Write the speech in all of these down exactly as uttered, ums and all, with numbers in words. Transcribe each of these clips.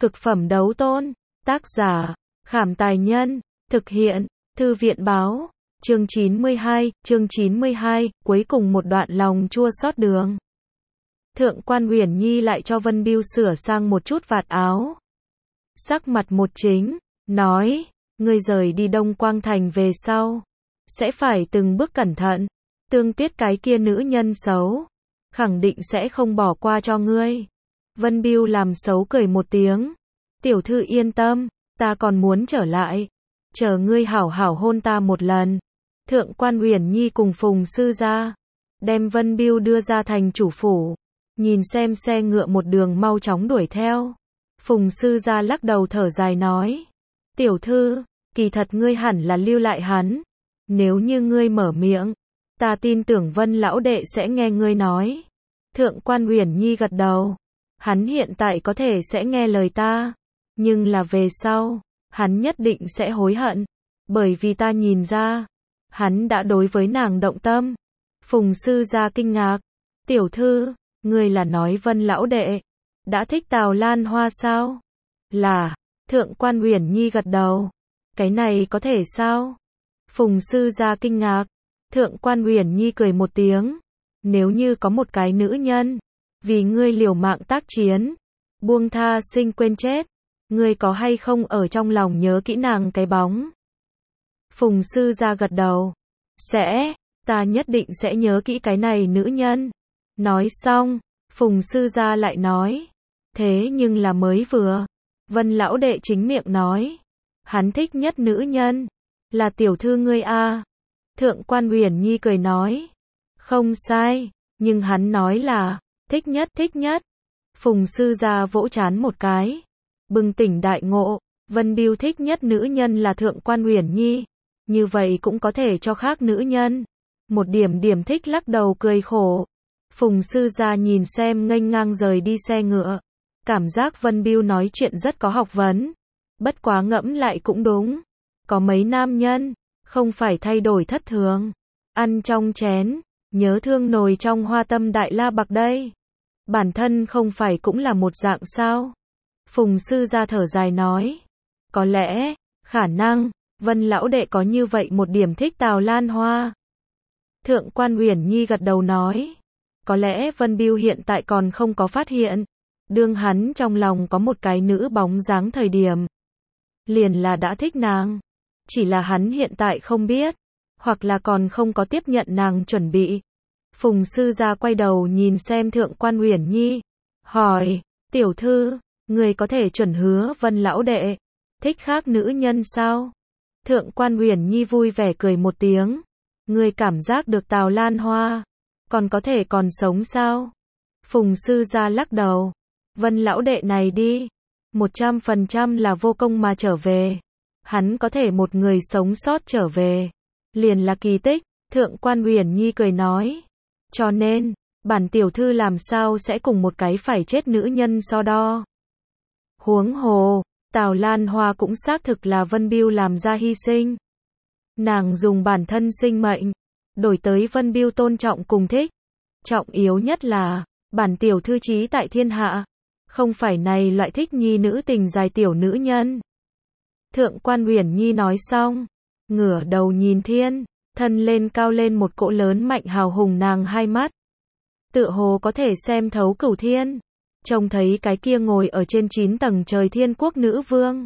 Cực phẩm đấu tôn. Tác giả, Khảm Tài Nhân. Thực hiện, Thư viện Báo. Chương chín mươi hai, chương chín mươi hai, cuối cùng một đoạn lòng chua xót đường. Thượng quan Uyển Nhi lại cho Vân Bưu sửa sang một chút vạt áo. Sắc mặt một chính, nói, ngươi rời đi Đông Quang Thành về sau, sẽ phải từng bước cẩn thận. Tương Tuyết cái kia nữ nhân xấu, khẳng định sẽ không bỏ qua cho ngươi. Vân Bưu làm xấu cười một tiếng. Tiểu thư yên tâm, ta còn muốn trở lại. Chờ ngươi hảo hảo hôn ta một lần. Thượng quan Uyển Nhi cùng Phùng sư gia, đem Vân Bưu đưa ra thành chủ phủ. Nhìn xem xe ngựa một đường mau chóng đuổi theo. Phùng sư gia lắc đầu thở dài nói. Tiểu thư, kỳ thật ngươi hẳn là lưu lại hắn. Nếu như ngươi mở miệng, ta tin tưởng Vân lão đệ sẽ nghe ngươi nói. Thượng quan Uyển Nhi gật đầu. Hắn hiện tại có thể sẽ nghe lời ta, nhưng là về sau, hắn nhất định sẽ hối hận, bởi vì ta nhìn ra, hắn đã đối với nàng động tâm. Phùng sư gia kinh ngạc. Tiểu thư, ngươi là nói Vân lão đệ đã thích Tào Lan Hoa sao? Là. Thượng quan Uyển Nhi gật đầu. Cái này có thể sao? Phùng sư gia kinh ngạc. Thượng quan Uyển Nhi cười một tiếng. Nếu như có một cái nữ nhân vì ngươi liều mạng tác chiến, buông tha sinh quên chết, ngươi có hay không ở trong lòng nhớ kỹ nàng cái bóng? Phùng sư gia gật đầu. Sẽ, ta nhất định sẽ nhớ kỹ cái này nữ nhân. Nói xong, Phùng sư gia lại nói. Thế nhưng là mới vừa, Vân lão đệ chính miệng nói, hắn thích nhất nữ nhân là tiểu thư ngươi a. Thượng quan Uyển Nhi cười nói. Không sai, nhưng hắn nói là thích nhất, thích nhất. Phùng sư gia vỗ trán một cái, bừng tỉnh đại ngộ. Vân Bưu thích nhất nữ nhân là Thượng quan Uyển Nhi, như vậy cũng có thể cho khác nữ nhân một điểm điểm thích, lắc đầu cười khổ. Phùng sư gia nhìn xem nghênh ngang rời đi xe ngựa, cảm giác Vân Bưu nói chuyện rất có học vấn. Bất quá ngẫm lại cũng đúng, có mấy nam nhân không phải thay đổi thất thường, ăn trong chén, nhớ thương nồi trong hoa tâm đại la bạc đây. Bản thân không phải cũng là một dạng sao? Phùng sư gia thở dài nói. Có lẽ, khả năng, Vân lão đệ có như vậy một điểm thích Tào Lan Hoa. Thượng quan Uyển Nhi gật đầu nói. Có lẽ Vân Bưu hiện tại còn không có phát hiện, đương hắn trong lòng có một cái nữ bóng dáng thời điểm, liền là đã thích nàng. Chỉ là hắn hiện tại không biết, hoặc là còn không có tiếp nhận nàng chuẩn bị. Phùng sư gia quay đầu nhìn xem Thượng quan Uyển Nhi, hỏi, tiểu thư, người có thể chuẩn hứa Vân lão đệ thích khác nữ nhân sao? Thượng quan Uyển Nhi vui vẻ cười một tiếng. Người cảm giác được Tào Lan Hoa còn có thể còn sống sao? Phùng sư gia lắc đầu. Vân lão đệ này đi, một trăm phần trăm là vô công mà trở về. Hắn có thể một người sống sót trở về, liền là kỳ tích. Thượng quan Uyển Nhi cười nói. Cho nên, bản tiểu thư làm sao sẽ cùng một cái phải chết nữ nhân so đo. Huống hồ, Tào Lan Hoa cũng xác thực là Vân Bưu làm ra hy sinh. Nàng dùng bản thân sinh mệnh đổi tới Vân Bưu tôn trọng cùng thích. Trọng yếu nhất là, bản tiểu thư trí tại thiên hạ, không phải này loại thích nhi nữ tình dài tiểu nữ nhân. Thượng quan Uyển Nhi nói xong, ngửa đầu nhìn thiên, thân lên cao lên một cỗ lớn mạnh hào hùng. Nàng hai mắt tựa hồ có thể xem thấu cửu thiên, trông thấy cái kia ngồi ở trên chín tầng trời thiên quốc nữ vương.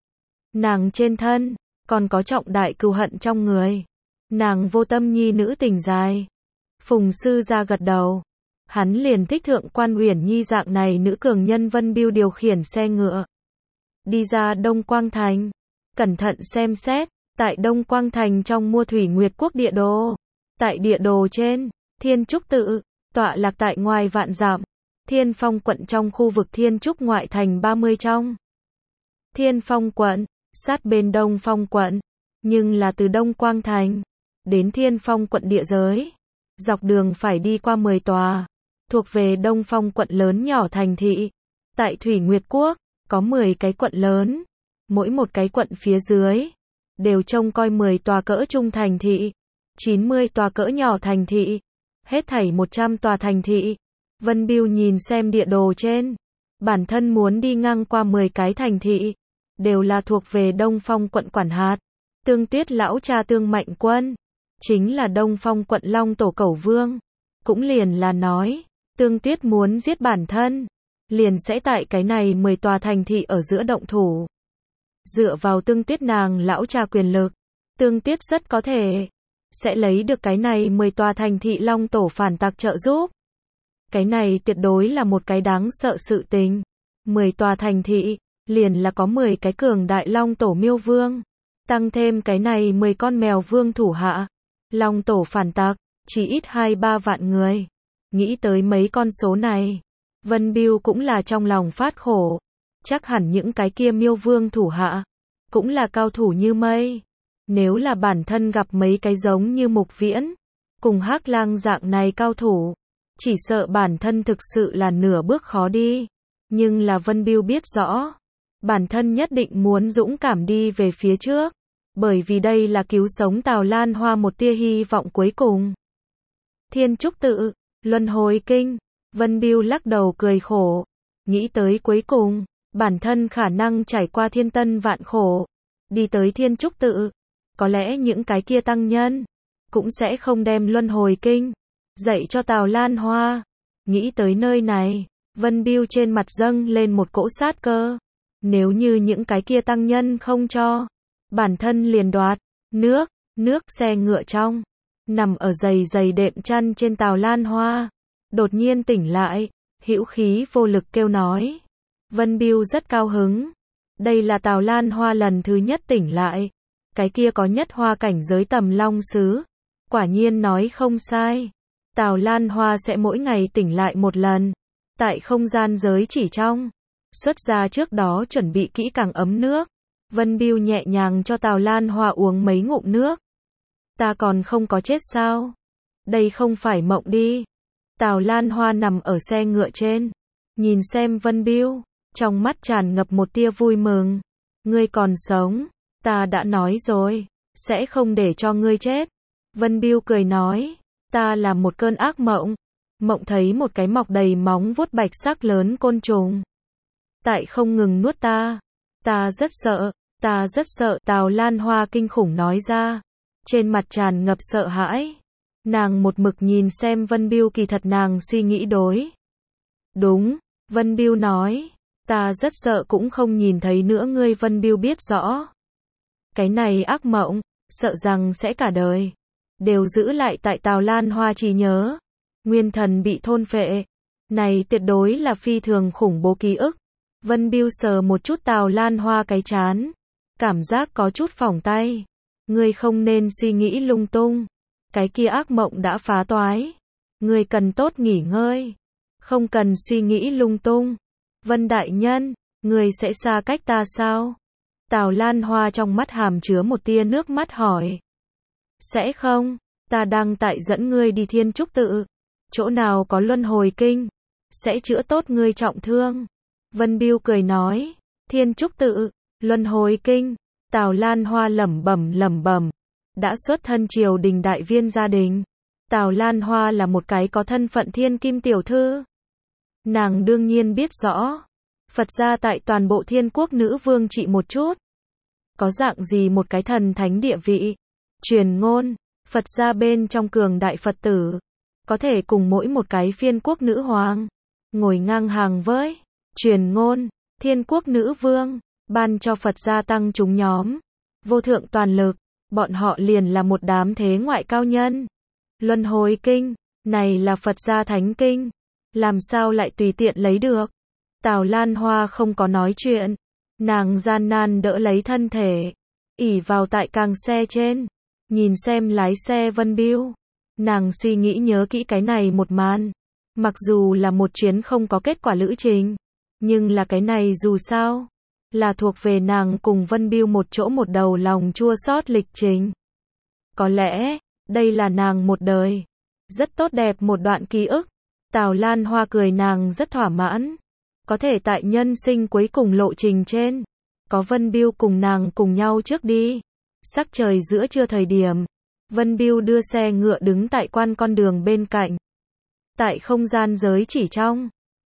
Nàng trên thân còn có trọng đại cừu hận trong người. Nàng vô tâm nhi nữ tình dài. Phùng sư gia gật đầu. Hắn liền thích Thượng quan Uyển Nhi dạng này nữ cường nhân. Vân Bưu điều khiển xe ngựa đi ra Đông Quang Thành, cẩn thận xem xét. Tại Đông Quang Thành trong mua Thủy Nguyệt Quốc địa đồ. Tại địa đồ trên, Thiên Trúc tự tọa lạc tại ngoài vạn dặm. Thiên Phong quận trong khu vực Thiên Trúc ngoại thành ba mươi trong. Thiên Phong quận, sát bên Đông Phong quận, nhưng là từ Đông Quang Thành đến Thiên Phong quận địa giới, dọc đường phải đi qua mười tòa thuộc về Đông Phong quận lớn nhỏ thành thị. Tại Thủy Nguyệt Quốc, có mười cái quận lớn, mỗi một cái quận phía dưới đều trông coi mười tòa cỡ trung thành thị, chín mươi tòa cỡ nhỏ thành thị, hết thảy một trăm tòa thành thị. Vân Bưu nhìn xem địa đồ trên, Bản thân muốn đi ngang qua mười cái thành thị, đều là thuộc về Đông Phong quận quản hạt. Tương Tuyết lão cha Tương Mạnh Quân, chính là Đông Phong quận Long Tổ Cẩu Vương. Cũng liền là nói, Tương Tuyết muốn giết bản thân, liền sẽ tại cái này mười tòa thành thị ở giữa động thủ. Dựa vào Tương Tuyết nàng lão cha quyền lực, Tương Tuyết rất có thể sẽ lấy được cái này mười tòa thành thị Long Tổ phản tặc trợ giúp. Cái này tuyệt đối là một cái đáng sợ sự tình. mười tòa thành thị, liền là có mười cái cường đại Long Tổ miêu vương. Tăng thêm cái này mười con mèo vương thủ hạ. Long Tổ phản tặc, chỉ ít hai ba vạn người. Nghĩ tới mấy con số này, Vân Bưu cũng là trong lòng phát khổ. Chắc hẳn những cái kia miêu vương thủ hạ, cũng là cao thủ như mây. Nếu là bản thân gặp mấy cái giống như Mục Viễn, cùng Hắc Lang dạng này cao thủ, chỉ sợ bản thân thực sự là nửa bước khó đi. Nhưng là Vân Bưu biết rõ, bản thân nhất định muốn dũng cảm đi về phía trước, bởi vì đây là cứu sống Tào Lan Hoa một tia hy vọng cuối cùng. Thiên Trúc Tự, Luân Hồi Kinh, Vân Bưu lắc đầu cười khổ, nghĩ tới cuối cùng, bản thân khả năng trải qua thiên tân vạn khổ, đi tới Thiên Trúc Tự, có lẽ những cái kia tăng nhân, cũng sẽ không đem Luân Hồi Kinh dạy cho Tào Lan Hoa. Nghĩ tới nơi này, Vân Bưu trên mặt dâng lên một cỗ sát cơ. Nếu như những cái kia tăng nhân không cho, bản thân liền đoạt. Nước, nước xe ngựa trong, nằm ở dày dày đệm chăn trên Tào Lan Hoa, đột nhiên tỉnh lại, hữu khí vô lực kêu nói. Vân Bưu rất cao hứng. Đây là Tào Lan Hoa lần thứ nhất tỉnh lại. Cái kia có nhất hoa cảnh giới tầm long sứ. Quả nhiên nói không sai. Tào Lan Hoa sẽ mỗi ngày tỉnh lại một lần. Tại không gian giới chỉ trong. Xuất ra trước đó chuẩn bị kỹ càng ấm nước. Vân Bưu nhẹ nhàng cho Tào Lan Hoa uống mấy ngụm nước. Ta còn không có chết sao? Đây không phải mộng đi. Tào Lan Hoa nằm ở xe ngựa trên. Nhìn xem Vân Bưu. Trong mắt tràn ngập một tia vui mừng. Ngươi còn sống. Ta đã nói rồi. Sẽ không để cho ngươi chết. Vân Bưu cười nói. Ta là một cơn ác mộng. Mộng thấy một cái mọc đầy móng vuốt bạch sắc lớn côn trùng. Tại không ngừng nuốt ta. Ta rất sợ. Ta rất sợ. Tào Lan Hoa kinh khủng nói ra. Trên mặt tràn ngập sợ hãi. Nàng một mực nhìn xem Vân Bưu, kỳ thật nàng suy nghĩ đối. Đúng. Vân Bưu nói. Ta rất sợ cũng không nhìn thấy nữa ngươi. Vân Bưu biết rõ. Cái này ác mộng, sợ rằng sẽ cả đời đều giữ lại tại Tào Lan Hoa trí nhớ. Nguyên thần bị thôn phệ. Này tuyệt đối là phi thường khủng bố ký ức. Vân Bưu sờ một chút Tào Lan Hoa cái trán. Cảm giác có chút phỏng tay. Ngươi không nên suy nghĩ lung tung. Cái kia ác mộng đã phá toái. Ngươi cần tốt nghỉ ngơi. Không cần suy nghĩ lung tung. Vân đại nhân, ngươi sẽ xa cách ta sao? Tào Lan Hoa trong mắt hàm chứa một tia nước mắt hỏi. Sẽ không, ta đang tại dẫn ngươi đi Thiên Trúc Tự. Chỗ nào có Luân Hồi Kinh, sẽ chữa tốt ngươi trọng thương. Vân Bưu cười nói. Thiên Trúc Tự, Luân Hồi Kinh. Tào Lan Hoa lẩm bẩm lẩm bẩm. Đã xuất thân triều đình đại viên gia đình. Tào Lan Hoa là một cái có thân phận thiên kim tiểu thư. Nàng đương nhiên biết rõ. Phật gia tại toàn bộ thiên quốc nữ vương trị một chút. Có dạng gì một cái thần thánh địa vị. Truyền ngôn, Phật gia bên trong cường đại Phật tử. Có thể cùng mỗi một cái phiên quốc nữ hoàng. Ngồi ngang hàng với. Truyền ngôn, thiên quốc nữ vương. Ban cho Phật gia tăng chúng nhóm. Vô thượng toàn lực. Bọn họ liền là một đám thế ngoại cao nhân. Luân Hồi Kinh, này là Phật gia thánh kinh. Làm sao lại tùy tiện lấy được. Tào Lan Hoa không có nói chuyện. Nàng gian nan đỡ lấy thân thể. ỷ vào tại càng xe trên. Nhìn xem lái xe Vân Bưu. Nàng suy nghĩ nhớ kỹ cái này một màn. Mặc dù là một chuyến không có kết quả lữ trình. Nhưng là cái này dù sao. Là thuộc về nàng cùng Vân Bưu một chỗ một đầu lòng chua xót lịch trình. Có lẽ, đây là nàng một đời. Rất tốt đẹp một đoạn ký ức. Tào Lan Hoa cười nàng rất thỏa mãn. Có thể tại nhân sinh cuối cùng lộ trình trên. Có Vân Bưu cùng nàng cùng nhau trước đi. Sắc trời giữa trưa thời điểm. Vân Bưu đưa xe ngựa đứng tại quan con đường bên cạnh. Tại không gian giới chỉ trong.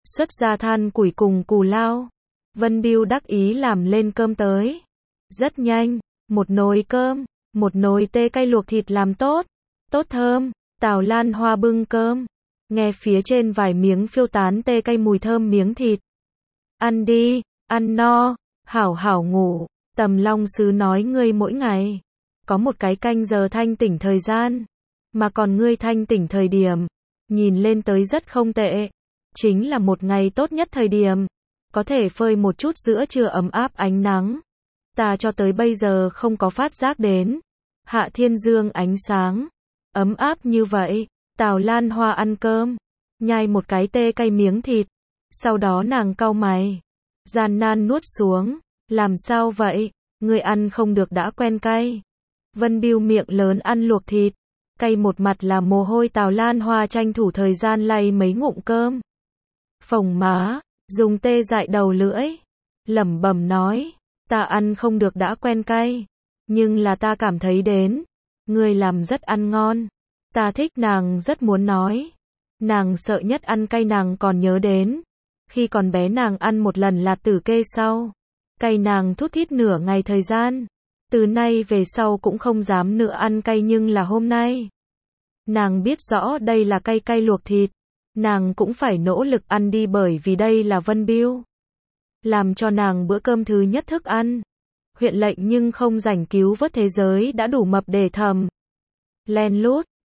xuất ra than củi cùng cù lao. Vân Bưu đắc ý làm lên cơm tới. Rất nhanh, một nồi cơm, một nồi tê cay luộc thịt làm tốt, tốt thơm. Tào Lan Hoa bưng cơm, nghe phía trên vài miếng phiêu tán tê cay mùi thơm miếng thịt. Ăn đi, ăn no, hảo hảo ngủ. Tầm Long Sứ nói ngươi mỗi ngày có một cái canh giờ thanh tỉnh thời gian, mà còn ngươi thanh tỉnh thời điểm nhìn lên tới rất không tệ, chính là một ngày tốt nhất thời điểm, có thể phơi một chút giữa trưa ấm áp ánh nắng. Ta cho tới bây giờ không có phát giác đến hạ thiên dương ánh sáng ấm áp như vậy. Tào Lan Hoa ăn cơm, nhai một cái tê cay miếng thịt, sau đó nàng cau mày, gian nan nuốt xuống. Làm sao vậy, ngươi ăn không được đã quen cay. Vân Bưu miệng lớn ăn luộc thịt, cay một mặt là mồ hôi. Tào Lan Hoa tranh thủ thời gian lay mấy ngụm cơm, phồng má, dùng tê dại đầu lưỡi, lẩm bẩm nói, ta ăn không được đã quen cay, nhưng là ta cảm thấy đến, ngươi làm rất ăn ngon. Ta thích. Nàng rất muốn nói, nàng sợ nhất ăn cay. Nàng còn nhớ đến, khi còn bé nàng ăn một lần lạt tử kê sau, cay nàng thút thít nửa ngày thời gian. Từ nay về sau cũng không dám nữa ăn cay, nhưng là hôm nay, nàng biết rõ đây là cay cay luộc thịt, nàng cũng phải nỗ lực ăn đi, bởi vì đây là Vân Bưu làm cho nàng bữa cơm thứ nhất thức ăn. Huyện lệnh nhưng không rảnh cứu vớt thế giới đã đủ mập để thầm len lút